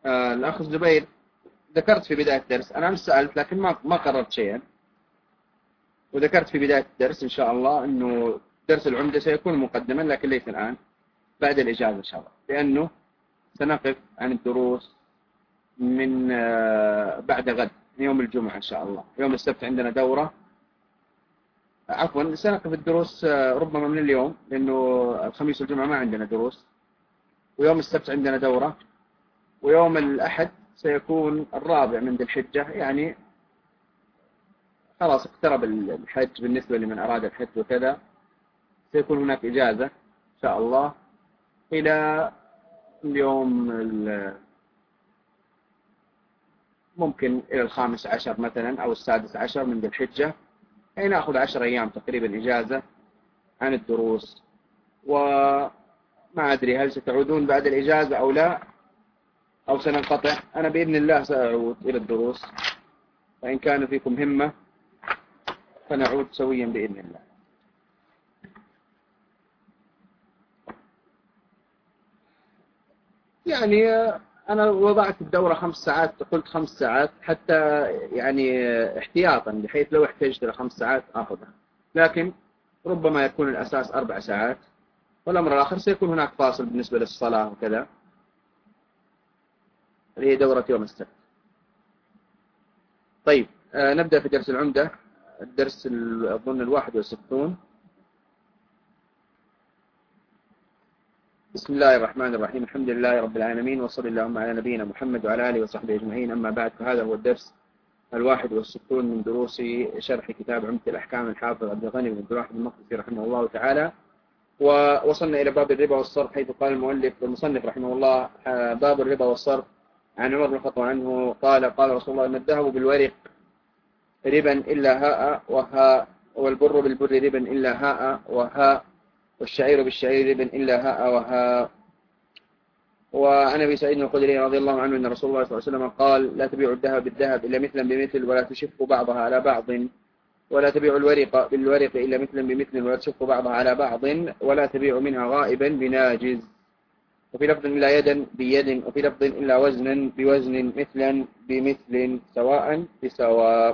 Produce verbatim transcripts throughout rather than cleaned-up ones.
آه الأخ زبير، ذكرت في بداية الدرس، أنا أمس سألت لكن ما ما قررت شيئا، وذكرت في بداية الدرس إن شاء الله أنه درس العمدة سيكون مقدما لكن ليس الآن، بعد الإجازة إن شاء الله، لأنه سنقف عن الدروس من آه بعد غد يوم الجمعة إن شاء الله. يوم السبت عندنا دورة، عفوا سنقف الدروس آه ربما من اليوم، لأنه الخميس والجمعة ما عندنا دروس، ويوم السبت عندنا دورة، ويوم الأحد سيكون الرابع من ذي الحجة، يعني خلاص اقترب الحج بالنسبة لمن أراد الحج وكذا، سيكون هناك إجازة إن شاء الله إلى اليوم ممكن إلى الخامس عشر مثلا أو السادس عشر من ذي الحجة، أي نأخذ عشر أيام تقريبا إجازة عن الدروس. وما أدري هل ستعودون بعد الإجازة أو لا، أو سننقطع. أنا بإذن الله سأعود إلى الدروس، وإن كان فيكم همة فنعود سويا بإذن الله. يعني أنا وضعت الدورة خمس ساعات، قلت خمس ساعات حتى يعني احتياطا، بحيث لو احتجت إلى خمس ساعات أخذها، لكن ربما يكون الأساس أربع ساعات، والأمر الآخر سيكون هناك فاصل بالنسبة للصلاة وكذا، اللي هي دورة يوم السبت. طيب آه نبدأ في درس العمدة، الدرس أظن الواحد والستون. بسم الله الرحمن الرحيم، الحمد لله رب العالمين، وصلى اللهم على نبينا محمد وعلى آله وصحبه أجمعين، أما بعد، فهذا هو الدرس الواحد والستون من دروس شرح كتاب عمدة الأحكام الحافظ عبد الغني بن عبد الواحد المقدسي رحمه الله تعالى. ووصلنا إلى باب الربا والصرف، حيث قال المؤلف والمصنف رحمه الله باب الربا والصرف. عن عمر بن الخطاب عنه قال قال رسول الله: إن الذهب بالورق ربا إلا هاء وهاء، والبر بالبر ربا إلا هاء وهاء، والشعير بالشعير ربا إلا هاء وهاء. وعن أبي سعيد الخدري رضي الله عنه أن رسول الله صلى الله عليه وسلم قال: لا تبيعوا الذهب بالذهب إلا مثلا بمثل، ولا تشفوا بعضها على بعض، ولا تبيعوا الورق بالورق إلا مثلا بمثل، ولا تشفوا بعضها على بعض، ولا تبيعوا منها غائبا بناجز، وفي لفظ إلا يدا بيد، وفي لفظ إلا وزنا بوزن، مثلا بمثل، سواء بسواء.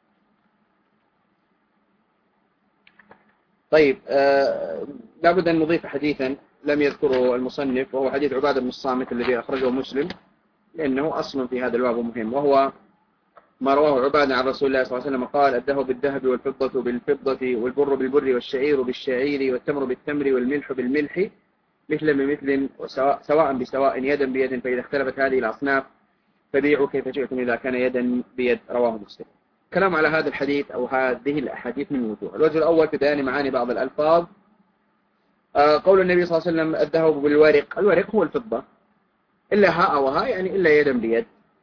طيب آه لابد أن نضيف حديثا لم يذكره المصنف، وهو حديث عبادة بن الصامت الذي أخرجه مسلم، لأنه أصل في هذا الباب مهم، وهو ما رواه عبادة عن رسول الله صلى الله عليه وسلم قال: الذهب بالذهب، والفضة بالفضة، والبر بالبر، والشعير بالشعير، والتمر بالتمر، والملح بالملح، مثلا بمثل، سواء بسواء، يدا بيد، فإذا اختلفت هذه الأصناف فبيعوا كيف شئتم إذا كان يدا بيد. رواه مسلم. كلام على هذا الحديث أو هذه الأحاديث من وجوه. الوجه الأول في بيان معاني بعض الألفاظ. قول النبي صلى الله عليه وسلم: الذهب بالورق، الورق هو الفضة، إلا هاء وهاء، يعني إلا يدا بيد.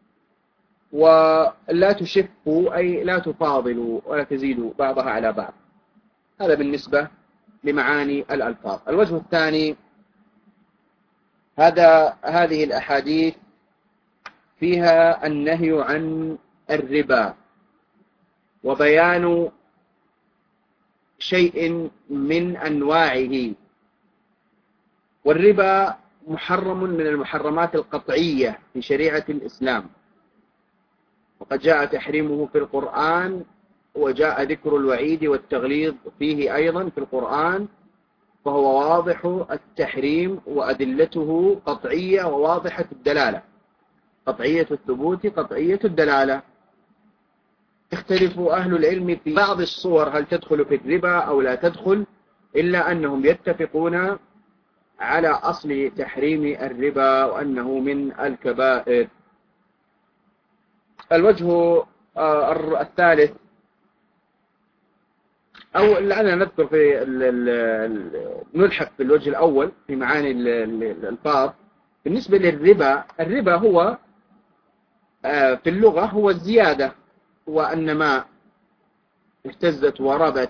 ولا تشفوا أي لا تفاضلوا ولا تزيدوا بعضها على بعض. هذا بالنسبة لمعاني الألفاظ. الوجه الثاني، هذا هذه الأحاديث فيها النهي عن الربا، وبيان شيء من أنواعه. والربا محرم من المحرمات القطعية في شريعة الإسلام، وقد جاء تحريمه في القرآن، وجاء ذكر الوعيد والتغليظ فيه أيضا في القرآن، فهو واضح التحريم وأدلته قطعية وواضحة الدلالة، قطعية الثبوت قطعية الدلالة. اختلف أهل العلم في بعض الصور هل تدخل في الربا أو لا تدخل، إلا أنهم يتفقون على أصل تحريم الربا وأنه من الكبائر. الوجه الثالث، أو لعلنا نذكر في نلحق في الوجه الأول في معاني الألفاظ. بالنسبة للربا، الربا هو في اللغة هو الزيادة، وأنما اهتزت وربت.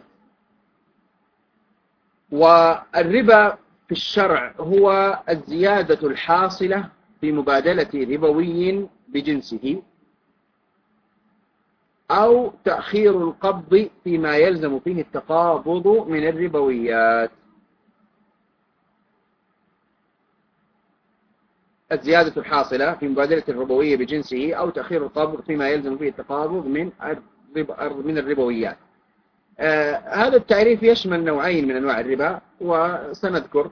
والربا في الشرع هو الزيادة الحاصلة في مبادلة ربوي بجنسه، أو تأخير القبض فيما يلزم فيه التقابض من الربويات. الزيادة الحاصلة في مبادلة الربوية بجنسه أو تأخير القبض فيما يلزم فيه التقابض من من الربويات. آه هذا التعريف يشمل نوعين من أنواع الربا، وسنذكر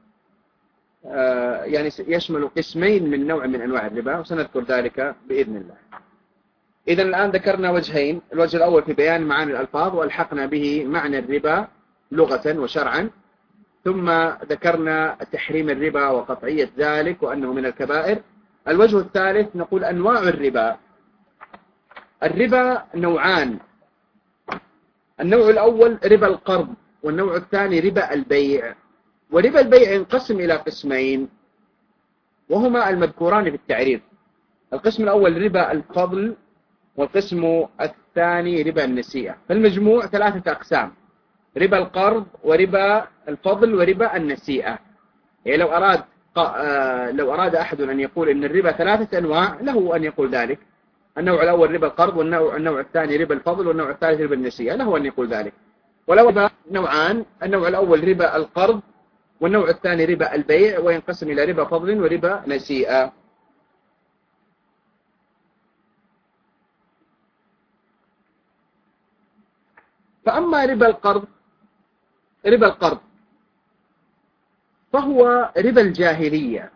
آه يعني يشمل قسمين من نوع من أنواع الربا، وسنذكر ذلك بإذن الله. إذا الآن ذكرنا وجهين، الوجه الأول في بيان معاني الألفاظ وألحقنا به معنى الربا لغة وشرعا، ثم ذكرنا تحريم الربا وقطعية ذلك وأنه من الكبائر. الوجه الثالث نقول أنواع الربا. الربا نوعان، النوع الأول ربا القرض، والنوع الثاني ربا البيع. وربا البيع ينقسم إلى قسمين وهما المذكوران في التعريف. القسم الأول ربا الفضل، والقسم الثاني ربا النسيئة. فالمجموع ثلاثة أقسام: ربا القرض وربا الفضل وربا النسيئة. يعني لو أراد لو أراد أحد أن يقول إن الربا ثلاثة أنواع له أن يقول ذلك. النوع الأول ربا القرض، والنوع النوع الثاني ربا الفضل، والنوع الثالث ربا النسيئة، له أن يقول ذلك. ولو ربا نوعان، النوع الأول ربا القرض، والنوع الثاني ربا البيع، وينقسم إلى ربا فضل وربا نسيئة. فأما ربا القرض ربا القرض فهو ربا الجاهلية،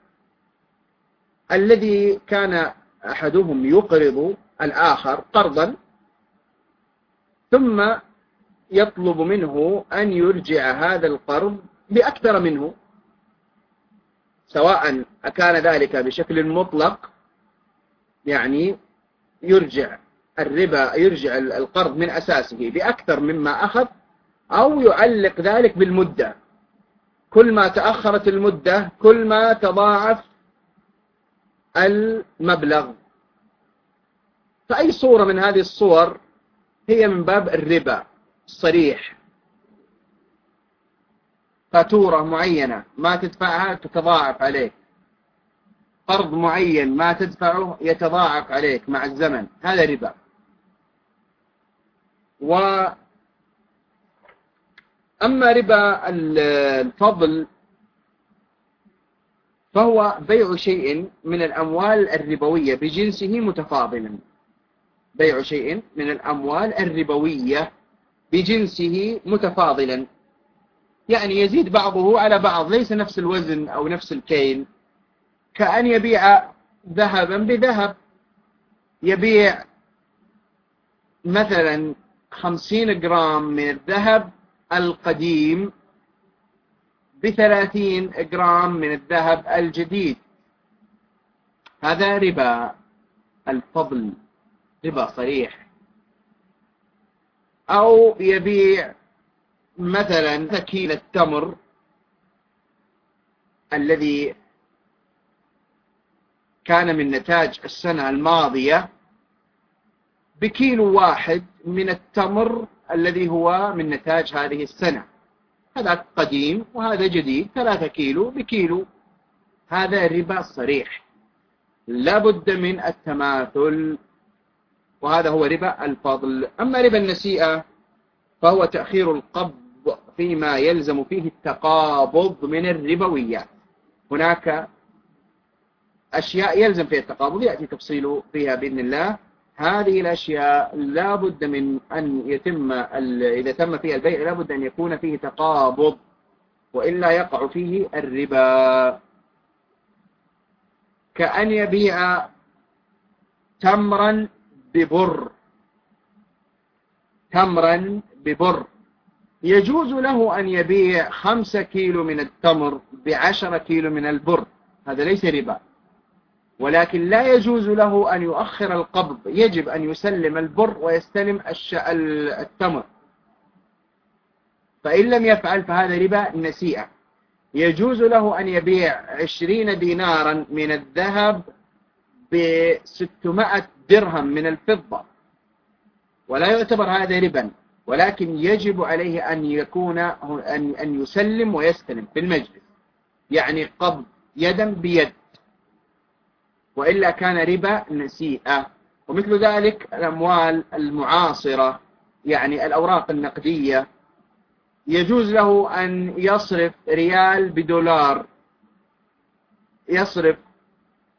الذي كان أحدهم يقرض الآخر قرضا ثم يطلب منه أن يرجع هذا القرض بأكثر منه، سواء كان ذلك بشكل مطلق، يعني يرجع الربا يرجع القرض من أساسه بأكثر مما أخذ، أو يعلق ذلك بالمدة، كل ما تأخرت المدة كل ما تضاعف المبلغ. فأي صورة من هذه الصور هي من باب الربا الصريح. فاتورة معينة ما تدفعها تتضاعف عليك، قرض معين ما تدفعه يتضاعف عليك مع الزمن، هذا ربا. وأما ربا الفضل فهو بيع شيء من الأموال الربوية بجنسه متفاضلا. بيع شيء من الأموال الربوية بجنسه متفاضلا، يعني يزيد بعضه على بعض، ليس نفس الوزن أو نفس الكيل. كأن يبيع ذهبا بذهب، يبيع مثلا خمسين جرام من الذهب القديم بثلاثين جرام من الذهب الجديد، هذا ربا الفضل، ربا صريح. أو يبيع مثلا كيلو التمر الذي كان من نتاج السنة الماضية بكيلو واحد من التمر الذي هو من نتاج هذه السنة، هذا قديم وهذا جديد، ثلاثة كيلو بكيلو، هذا ربا صريح لا بد من التماثل، وهذا هو ربا الفضل. أما ربا النسيئة فهو تأخير القبض فيما يلزم فيه التقابض من الربويات. هناك أشياء يلزم فيها التقابض يأتي تفصيل فيها بإذن الله. هذه الأشياء لا بد من أن يتم إذا تم فيها البيع لا بد أن يكون فيه تقابض، وإلا يقع فيه الربا. كأن يبيع تمرا ببر، تمرا ببر، يجوز له أن يبيع خمسة كيلو من التمر بعشرة كيلو من البر، هذا ليس ربا. ولكن لا يجوز له أن يؤخر القبض، يجب أن يسلم البر ويستلم التمر، فإن لم يفعل فهذا ربا نسيئة. يجوز له أن يبيع عشرين دينارا من الذهب بستمائة درهم من الفضة، ولا يعتبر هذا ربا، ولكن يجب عليه أن يكون أن أن يسلم ويستلم في المجلس، يعني قبض يدا بيد، وإلا كان ربا نسيئة. ومثل ذلك الأموال المعاصرة، يعني الأوراق النقدية، يجوز له أن يصرف ريال بدولار، يصرف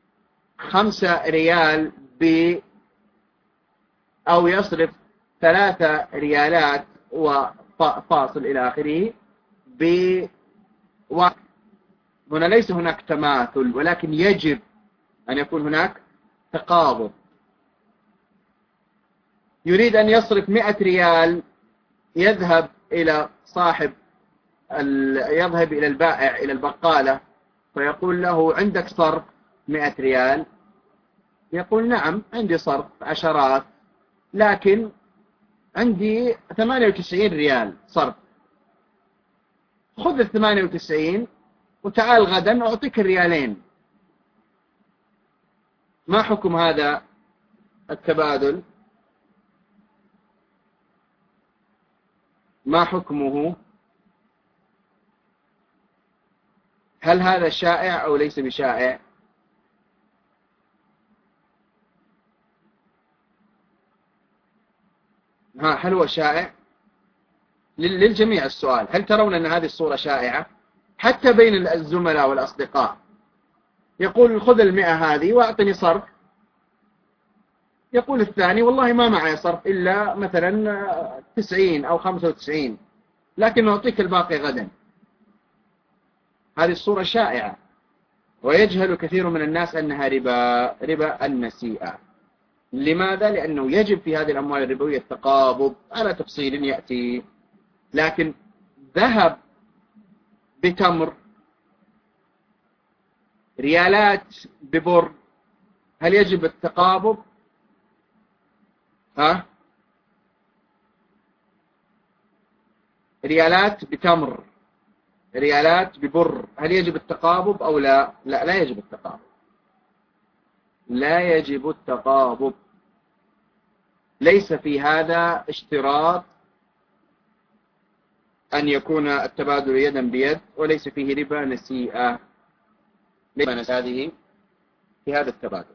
خمسة ريال ب أو يصرف ثلاثة ريالات وفاصل إلى آخره ب هنا ليس هناك تماثل، ولكن يجب أن يكون هناك تقابض. يريد أن يصرف مئة ريال، يذهب إلى صاحب يذهب إلى البائع إلى البقالة فيقول له عندك صرف مئة ريال؟ يقول نعم عندي صرف عشرات، لكن عندي ثمانية وتسعين ريال صرف، خذ الثمانية وتسعين وتعال غدا أعطيك الريالين. ما حكم هذا التبادل؟ ما حكمه؟ هل هذا شائع أو ليس بشائع؟ ها هل هو شائع؟ للجميع السؤال، هل ترون أن هذه الصورة شائعة حتى بين الزملاء والأصدقاء؟ يقول خذ المئة هذه وأعطني صرف، يقول الثاني والله ما معي صرف إلا مثلا تسعين أو خمسة وتسعين، لكن أعطيك الباقي غدا. هذه الصورة شائعة، ويجهل كثير من الناس أنها ربا ربا النسيئة. لماذا؟ لأنه يجب في هذه الأموال الربوية التقابض على تفصيل يأتي. لكن ذهب بتمر، ريالات ببر، هل يجب التقابض؟ ها؟ ريالات بتمر، ريالات ببر، هل يجب التقابض أو لا؟ لا، لا يجب التقابض، لا يجب التقابض. ليس في هذا اشتراط أن يكون التبادل يدا بيد، وليس فيه ربا نسيئة. ليس هذه في هذا التبادل.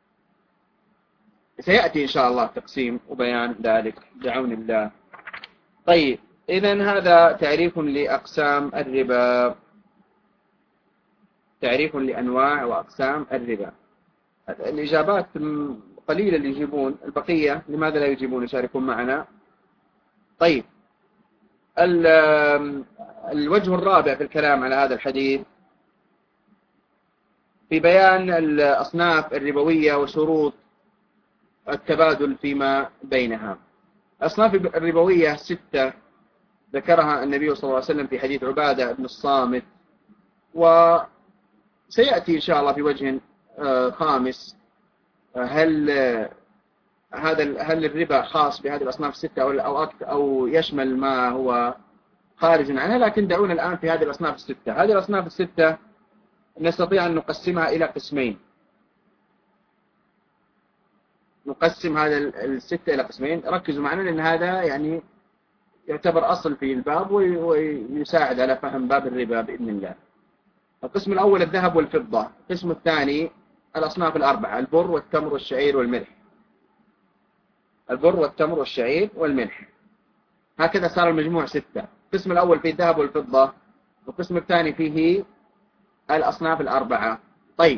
سيأتي إن شاء الله تقسيم وبيان ذلك بعون الله. طيب، إذن هذا تعريف لأقسام الربا، تعريف لأنواع وأقسام الربا. الإجابات قليلة اللي يجيبون، البقية لماذا لا يجيبون يشاركون معنا؟ طيب، الوجه الرابع في الكلام على هذا الحديث في بيان الأصناف الربوية وشروط التبادل فيما بينها. الأصناف الربوية ستة ذكرها النبي صلى الله عليه وسلم في حديث عبادة بن الصامت، وسيأتي إن شاء الله في وجه خامس هل هذا هل الربا خاص بهذه الأصناف الستة أو أو أو يشمل ما هو خارج عنها. لكن دعونا الآن في هذه الأصناف الستة. هذه الأصناف الستة نستطيع أن نقسمها إلى قسمين. نقسم هذا الستة إلى قسمين، ركزوا معنا لأن هذا يعني يعتبر أصل في الباب ويساعد على فهم باب الربا بإذن الله. القسم الأول الذهب والفضة، القسم الثاني الأصناف الأربعة: البر والتمر والشعير والملح. البر والتمر والشعير والملح، هكذا صار المجموع ستة. القسم الأول فيه الذهب والفضة، والقسم الثاني فيه الأصناف الأربعة. طيب،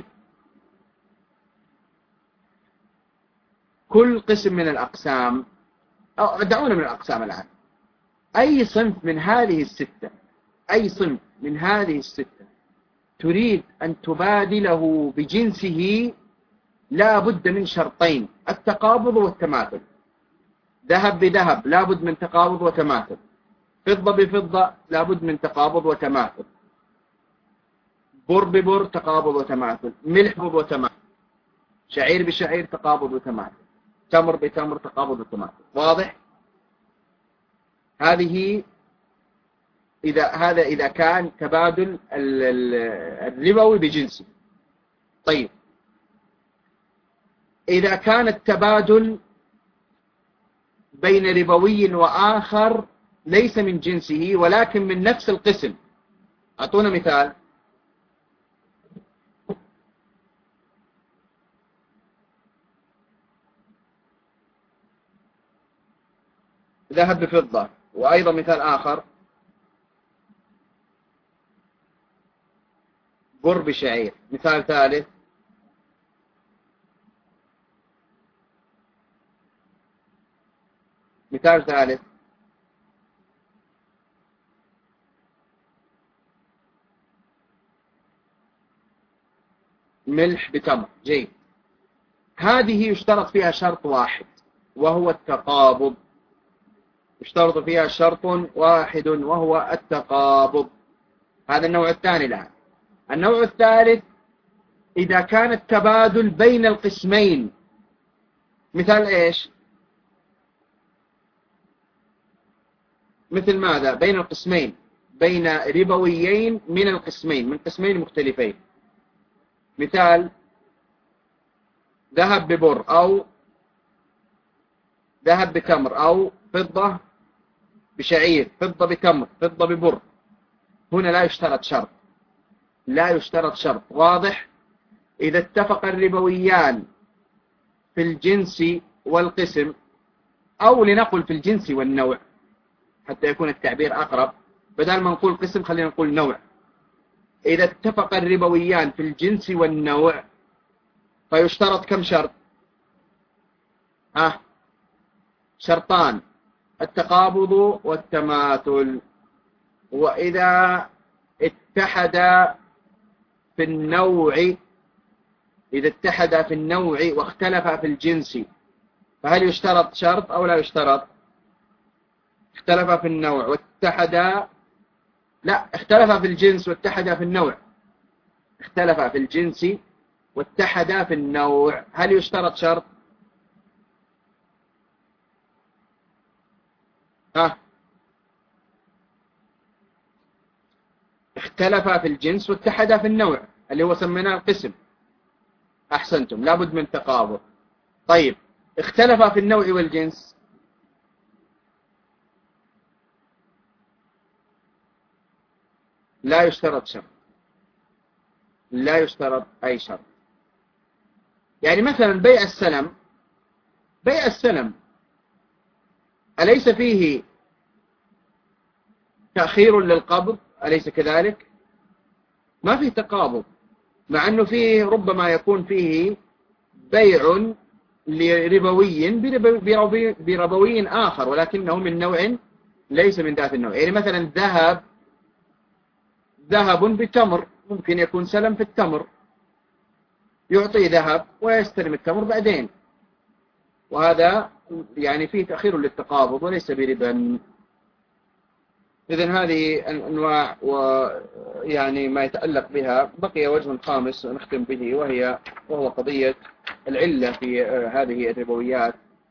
كل قسم من الأقسام، أو دعونا من الأقسام الآن، أي صنف من هذه الستة، أي صنف من هذه الستة تريد أن تبادله بجنسه لا بد من شرطين: التقابض والتماثل. ذهب بذهب لا بد من تقابض وتماثل، فضة بفضة لا بد من تقابض وتماثل، بر ببر تقابض وتماثل، ملح وتماثل، شعير بشعير تقابض وتماثل، تمر بتمر تقابض وتماثل. واضح؟ هذه إذا هذا إذا كان تبادل الربوي بجنسه. طيب، إذا كان التبادل بين ربوي وآخر ليس من جنسه ولكن من نفس القسم، أعطونا مثال. ذهب بفضة، وأيضا مثال آخر بر بشعير، مثال ثالث مثال ثالث: ملح بتمر. جيد. هذه يشترط فيها شرط واحد وهو التقابض. يشترط فيها شرط واحد وهو التقابض. هذا النوع الثاني الآن. النوع الثالث: إذا كان التبادل بين القسمين. مثال إيش؟ مثل ماذا؟ بين القسمين، بين ربويين من القسمين، من قسمين مختلفين. مثال: ذهب ببر، أو ذهب بتمر، أو فضة بشعير، فضة بتمر، فضة ببر. هنا لا يشترط شرط، لا يشترط شرط. واضح؟ إذا اتفق الربويان في الجنس والقسم، أو لنقل في الجنس والنوع حتى يكون التعبير أقرب، بدل ما نقول قسم خلينا نقول نوع. إذا اتفق الربويان في الجنس والنوع فيشترط كم شرط؟ ها؟ شرطان: التقابض والتماثل. وإذا اتحد في النوع إذا اتحد في النوع واختلف في الجنس فهل يشترط شرط أو لا يشترط؟ اختلف في النوع واتحد لا اختلف في الجنس واتحد في النوع اختلف في الجنس واتحد في النوع، هل يشترط شرط؟ ها؟ اختلف في الجنس واتحد في النوع اللي هو سميناه القسم. أحسنتم، لابد من تقابض. طيب، اختلف في النوع والجنس، لا يشترط شرط، لا يشترط أي شرط. يعني مثلا بيع السلم، بيع السلم أليس فيه تأخير للقبض؟ أليس كذلك؟ ما فيه تقابض، مع أنه فيه ربما يكون فيه بيع لربوي بربوي, بربوي آخر ولكنه من نوع ليس من ذات النوع. يعني مثلا ذهب ذهب بتمر، ممكن يكون سلم في التمر، يعطي ذهب ويستلم التمر بعدين، وهذا يعني فيه تأخير للتقابض وليس بربا. إذن هذه الأنواع ويعني ما يتألق بها. بقي وجه خامس ونختم به، وهي وهو قضية العلة في هذه الربويات.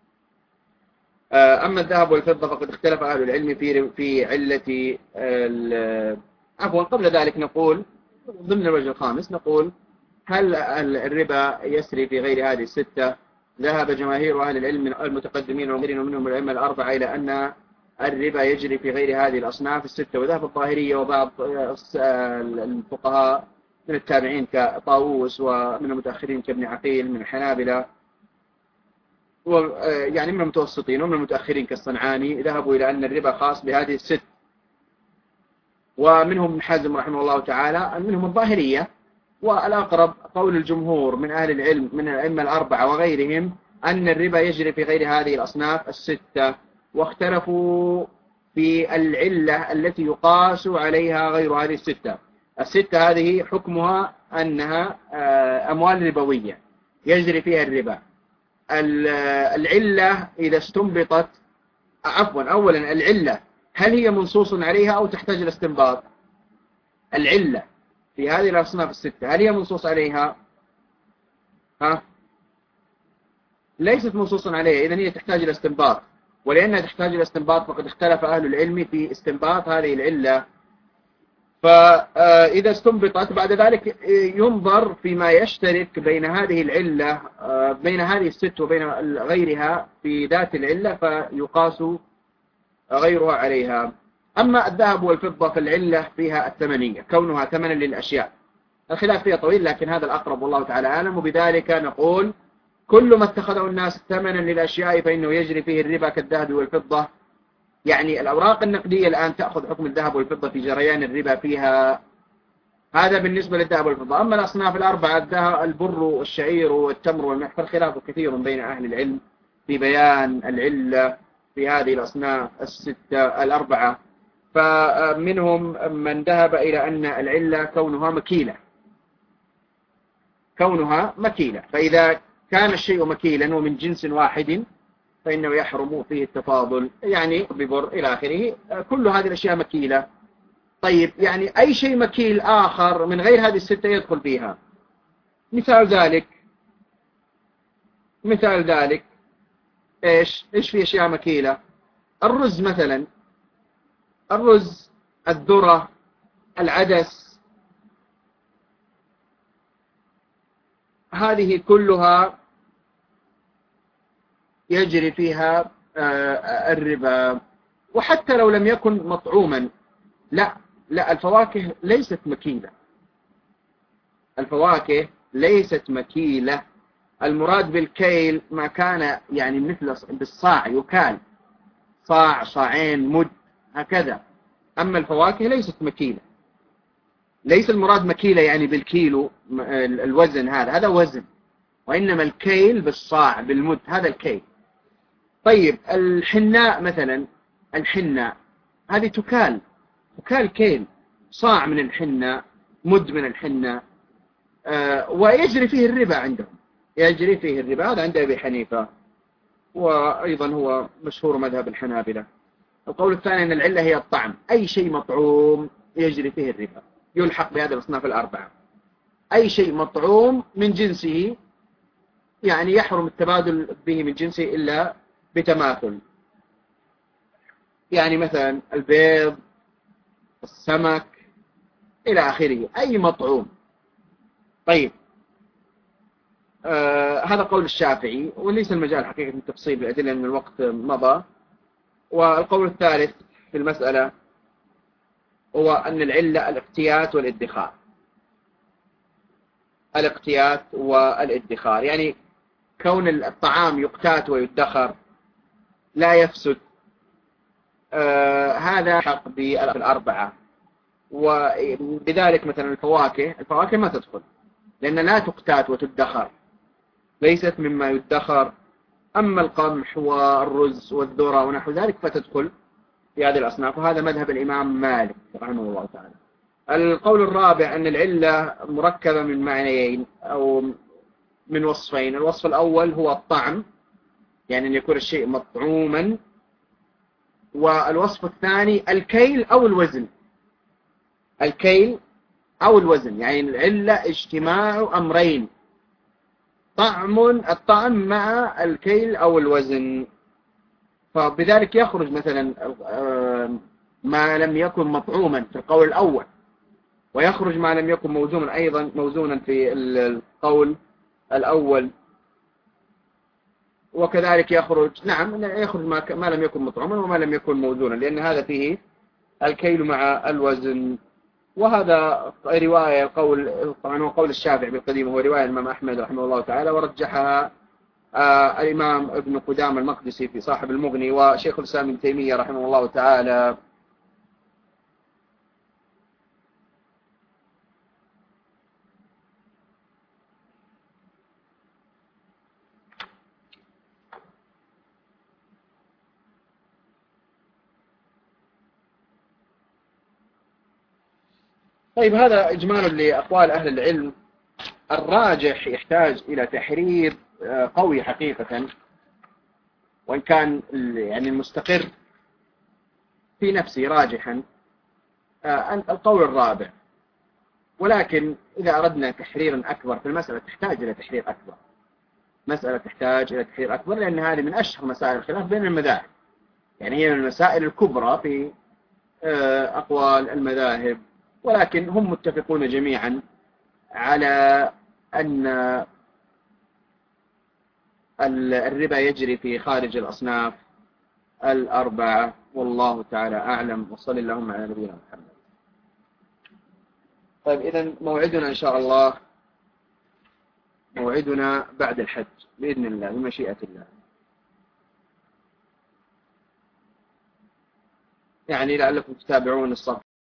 أما الذهب والفضة فقد اختلف أهل العلم في في علة عفوا قبل ذلك نقول ضمن الوجه الخامس نقول: هل الربا يسري في غير هذه الستة؟ ذهب جماهير أهل العلم المتقدمين وغيرهم ومنهم الأئمة الأربعة إلى أن الربا يجري في غير هذه الأصناف الستة. وذهب الظاهرية وبعض الفقهاء من التابعين كطاووس ومن المتأخرين كابن عقيل من الحنابلة، يعني من المتوسطين ومن المتأخرين كالصنعاني، ذهبوا إلى أن الربا خاص بهذه الست. ومنهم ابن حزم رحمه الله تعالى، منهم الظاهرية. والأقرب قول الجمهور من أهل العلم من الأئمة الأربعة وغيرهم أن الربا يجري في غير هذه الأصناف الستة، واختلفوا في العلة التي يقاس عليها غير هذه الستة. الستة هذه حكمها أنها أموال ربوية يجري فيها الربا. العلة إذا استنبطت، عفوا أولا العلة هل هي منصوص عليها أو تحتاج إلى استنباط؟ العلة في هذه الأصناف الستة هل هي منصوص عليها؟ ها؟ ليست منصوص عليها، إذن هي تحتاج إلى استنباط. ولأنها تحتاج إلى استنباط فقد اختلف أهل العلم في استنباط هذه العلة. فإذا استنبطت بعد ذلك ينظر فيما يشترك بين هذه العلة بين هذه الست وبين غيرها في ذات العلة فيقاس غيرها عليها. أما الذهب والفضة فالعلة فيها الثمنية، كونها ثمنا للأشياء. الخلاف فيها طويل لكن هذا الأقرب والله تعالى أعلم. وبذلك نقول: كل ما اتخذه الناس ثمنا للأشياء فإنه يجري فيه الربا كالذهب والفضة. يعني الأوراق النقدية الآن تأخذ حكم الذهب والفضة في جريان الربا فيها. هذا بالنسبة للذهب والفضة. أما الأصناف الأربعة، الذهب البر والشعير والتمر والملح، فالخلاف كثير بين أهل العلم في بيان العلة في هذه الأصناف الستة الأربعة، فمنهم من ذهب إلى أن العلة كونها مكيلة كونها مكيلة فإذا كان الشيء مكيلا ومن جنس واحد فإنه يحرم فيه التفاضل، يعني ببر إلى آخره، كل هذه الأشياء مكيلة. طيب يعني أي شيء مكيل آخر من غير هذه الستة يدخل فيها. مثال ذلك مثال ذلك إيش إيش في أشياء مكيلة؟ الرز مثلا، الرز، الذرة، العدس، هذه كلها يجري فيها الربا، وحتى لو لم يكن مطعوما. لا لا الفواكه ليست مكيلة الفواكه ليست مكيلة المراد بالكيل ما كان يعني مثل بالصاع، يكال صاع، صاعين، مد، هكذا. أما الفواكه ليست مكيلة، ليس المراد مكيلة يعني بالكيلو الوزن، هذا هذا وزن، وإنما الكيل بالصاع بالمد، هذا الكيل. طيب الحناء مثلا، الحناء هذه تكال تكال كيل، صاع من الحناء، مد من الحناء، آه ويجري فيه الربا عندهم، يجري فيه الربا. هذا عند أبي حنيفة، وأيضا هو مشهور مذهب الحنابلة. القول الثاني أن العلة هي الطعم، أي شيء مطعوم يجري فيه الربا، يلحق بهذه الأصناف الأربعة. أي شيء مطعوم من جنسه يعني يحرم التبادل به من جنسه إلا بتماثل، يعني مثلا البيض، السمك، إلى آخره، أي مطعوم. طيب آه هذا قول الشافعي، وليس المجال حقيقة من التفصيل بالأدلة لأن الوقت مضى. والقول الثالث في المسألة هو أن العلة الاقتيات والادخار، الاقتيات والادخار، يعني كون الطعام يقتات ويدخر لا يفسد، آه هذا حق بالأربعة. وبذلك مثلا الفواكه الفواكه ما تدخل لأن لا تقتات وتدخر، ليست مما يدخر. أما القمح والرز والذرة ونحو ذلك فتدخل في هذه الأصناف، وهذا مذهب الإمام مالك رحمه الله تعالى. القول الرابع أن العلة مركبة من معنيين أو من وصفين. الوصف الأول هو الطعم، يعني أن يكون الشيء مطعوما. والوصف الثاني الكيل أو الوزن، الكيل أو الوزن، يعني العلة اجتماع أمرين، طعم الطعم مع الكيل أو الوزن. فبذلك يخرج مثلا ما لم يكن مطعوما في القول الأول، ويخرج ما لم يكن موزونا أيضا موزونا في القول الأول، وكذلك يخرج نعم يخرج ما, ما لم يكن مطعوما وما لم يكن موزونا، لأن هذا فيه الكيل مع الوزن. وهذا رواية قول طبعا هو قول الشافعي بالقديم، هو رواية الإمام أحمد رحمه الله تعالى، ورجحها آه الإمام ابن قدامة المقدسي في صاحب المغني، وشيخ الإسلام ابن تيمية رحمه الله تعالى. طيب هذا إجمال لأقوال أهل العلم. الراجح يحتاج إلى تحرير قوي حقيقة، وإن كان يعني المستقر في نفسي راجحا القول الرابع، ولكن إذا أردنا تحريرا أكبر في المسألة تحتاج إلى تحرير أكبر، مسألة تحتاج إلى تحرير أكبر، لأن هذه من أشهر مسائل الخلاف بين المذاهب، يعني هي من المسائل الكبرى في أقوال المذاهب. ولكن هم متفقون جميعا على أن الربا يجري في خارج الأصناف الأربعة، والله تعالى أعلم، وصلى اللهم على نبينا محمد. طيب إذن موعدنا إن شاء الله موعدنا بعد الحج بإذن الله بمشيئة الله، يعني لعلكم تتابعون الصفحة.